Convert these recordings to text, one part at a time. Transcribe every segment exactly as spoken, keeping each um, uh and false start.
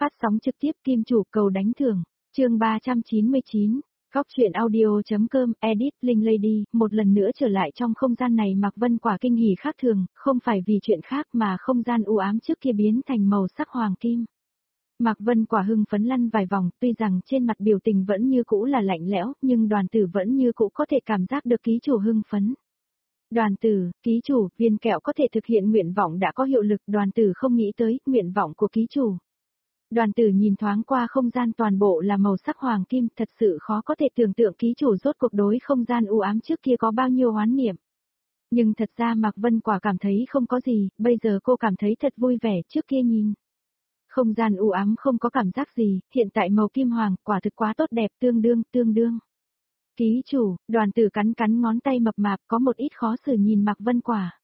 Phát sóng trực tiếp Kim Chủ cầu đánh thưởng, chương ba trăm chín mươi chín, Góc truyện audio.com, edit, Linh Lady, một lần nữa trở lại trong không gian này. Mạc Vân Quả kinh hỉ khác thường, không phải vì chuyện khác mà không gian u ám trước kia biến thành màu sắc hoàng kim. Mạc Vân Quả hưng phấn lăn vài vòng, tuy rằng trên mặt biểu tình vẫn như cũ là lạnh lẽo, nhưng đoàn tử vẫn như cũ có thể cảm giác được ký chủ hưng phấn. Đoàn tử, ký chủ, viên kẹo có thể thực hiện nguyện vọng đã có hiệu lực. Đoàn tử không nghĩ tới, nguyện vọng của ký chủ. Đoàn tử nhìn thoáng qua không gian toàn bộ là màu sắc hoàng kim, thật sự khó có thể tưởng tượng ký chủ rốt cuộc đối không gian u ám trước kia có bao nhiêu oán niệm. Nhưng thật ra Mạc Vân Quả cảm thấy không có gì, bây giờ cô cảm thấy thật vui vẻ. Trước kia nhìn không gian u ám không có cảm giác gì, hiện tại màu kim hoàng, quả thực quá tốt đẹp, tương đương, tương đương. Ký chủ, đoàn tử cắn cắn ngón tay mập mạp, có một ít khó xử nhìn Mạc Vân Quả.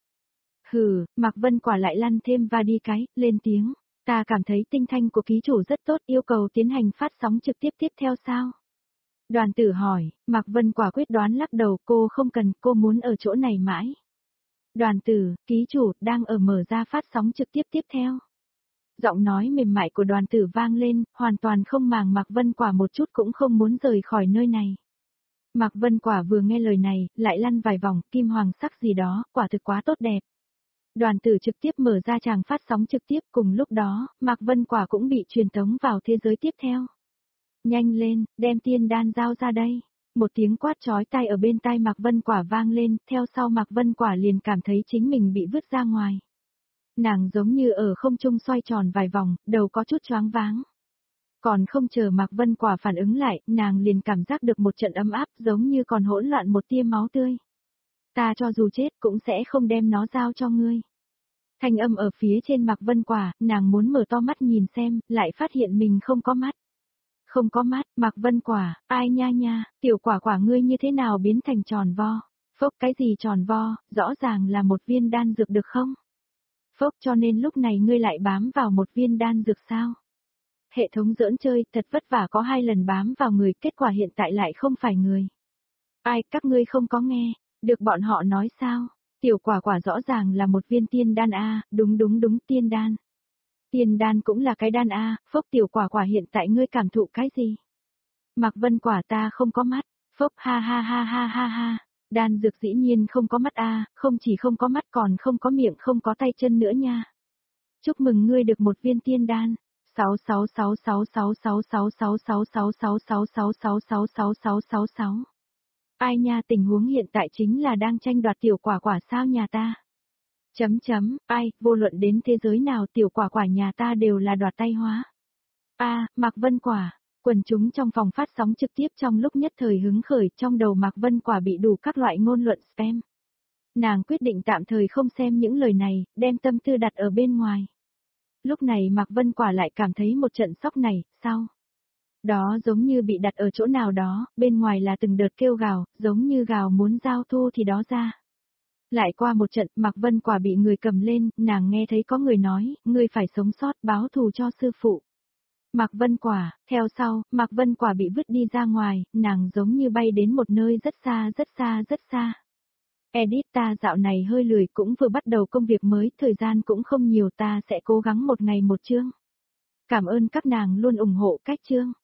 Hừ, Mạc Vân Quả lại lăn thêm va đi cái, lên tiếng. Ta cảm thấy tinh thanh của ký chủ rất tốt, yêu cầu tiến hành phát sóng trực tiếp tiếp theo sao? Đoàn tử hỏi, Mạc Vân Quả quyết đoán lắc đầu, cô không cần, cô muốn ở chỗ này mãi. Đoàn tử, ký chủ, đang ở mở ra phát sóng trực tiếp tiếp theo. Giọng nói mềm mại của đoàn tử vang lên, hoàn toàn không màng Mạc Vân Quả một chút cũng không muốn rời khỏi nơi này. Mạc Vân Quả vừa nghe lời này, lại lăn vài vòng, kim hoàng sắc gì đó, quả thực quá tốt đẹp. Đoàn tử trực tiếp mở ra tràng phát sóng trực tiếp, cùng lúc đó, Mạc Vân Quả cũng bị truyền tống vào thế giới tiếp theo. Nhanh lên, đem tiên đan giao ra đây. Một tiếng quát chói tai ở bên tai Mạc Vân Quả vang lên, theo sau Mạc Vân Quả liền cảm thấy chính mình bị vứt ra ngoài. Nàng giống như ở không trung xoay tròn vài vòng, đầu có chút choáng váng. Còn không chờ Mạc Vân Quả phản ứng lại, nàng liền cảm giác được một trận ấm áp giống như còn hỗn loạn một tia máu tươi. Ta cho dù chết cũng sẽ không đem nó giao cho ngươi. Thanh âm ở phía trên Mạc Vân Quả, nàng muốn mở to mắt nhìn xem, lại phát hiện mình không có mắt. Không có mắt, Mạc Vân Quả, ai nha nha, tiểu quả quả ngươi như thế nào biến thành tròn vo? Phốc, cái gì tròn vo, rõ ràng là một viên đan dược được không? Phốc, cho nên lúc này ngươi lại bám vào một viên đan dược sao? Hệ thống giỡn chơi, thật vất vả có hai lần bám vào người, kết quả hiện tại lại không phải người. Ai, các ngươi không có nghe, được bọn họ nói sao? Tiểu quả quả rõ ràng là một viên tiên đan A, đúng đúng đúng, tiên đan. Tiên đan cũng là cái đan A, phốc tiểu quả quả hiện tại ngươi cảm thụ cái gì? Mạc Vân Quả ta không có mắt, phốc ha ha ha ha ha ha, đan dược dĩ nhiên không có mắt A, không chỉ không có mắt còn không có miệng không có tay chân nữa nha. Chúc mừng ngươi được một viên tiên đan. sáu sáu sáu sáu sáu sáu sáu sáu sáu sáu sáu sáu sáu sáu sáu sáu sáu sáu sáu. Ai nha, tình huống hiện tại chính là đang tranh đoạt tiểu quả quả sao nhà ta. Chấm chấm, ai, vô luận đến thế giới nào tiểu quả quả nhà ta đều là đoạt tay hóa. A, Mạc Vân Quả, quần chúng trong phòng phát sóng trực tiếp trong lúc nhất thời hứng khởi, trong đầu Mạc Vân Quả bị đủ các loại ngôn luận spam. Nàng quyết định tạm thời không xem những lời này, đem tâm tư đặt ở bên ngoài. Lúc này Mạc Vân Quả lại cảm thấy một trận sốc này, sao? Đó giống như bị đặt ở chỗ nào đó, bên ngoài là từng đợt kêu gào, giống như gào muốn giao thu thì đó ra. Lại qua một trận, Mạc Vân Quả bị người cầm lên, nàng nghe thấy có người nói, ngươi phải sống sót báo thù cho sư phụ. Mạc Vân Quả, theo sau, Mạc Vân Quả bị vứt đi ra ngoài, nàng giống như bay đến một nơi rất xa rất xa rất xa. Edit ta dạo này hơi lười cũng vừa bắt đầu công việc mới, thời gian cũng không nhiều ta sẽ cố gắng một ngày một chương. Cảm ơn các nàng luôn ủng hộ cách chương.